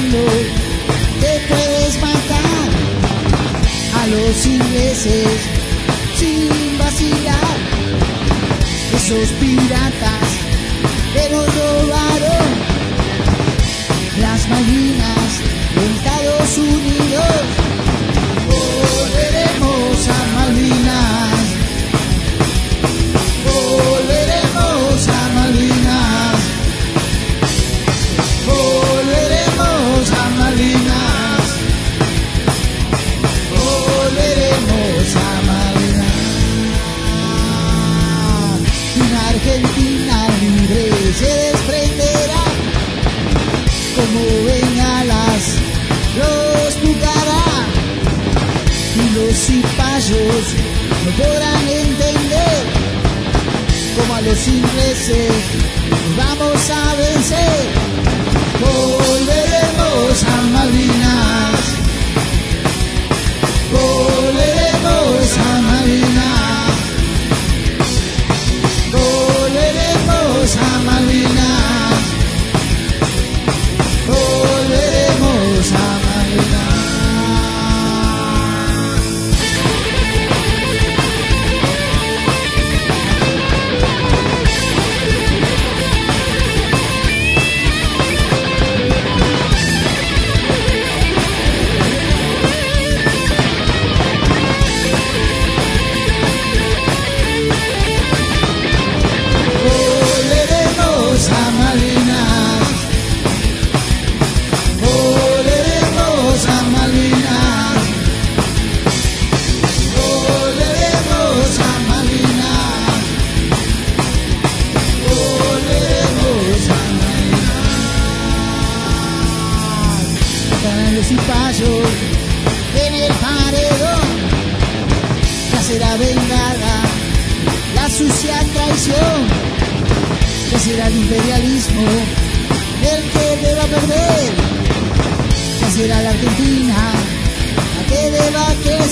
pensando que puedes matar a los ingleses sin vacilar. Esos piratas que nos robaron las Malvinas de Estados Unidos. Volveremos a Malvinas, volveremos a Malvinas, volveremos a Malvinas, volveremos a Malvinas. Una Argentina libre se desprenderá como bengalas los pucará, y los cipayos no podrán entender como a los ingleses nos vamos a vencer. Volveremos a Malvinas, volveremos a Malvinas, volveremos a Malvinas, volveremos a Malvinas. Volveremos a Malvinas, volveremos a Malvinas, volveremos a Malvinas, volveremos a Malvinas. Estarán los cipayos en el paredón, ya será vengada la sucia traición. Ya será el imperialismo el que deba perder, ya será la Argentina la que deba crecer.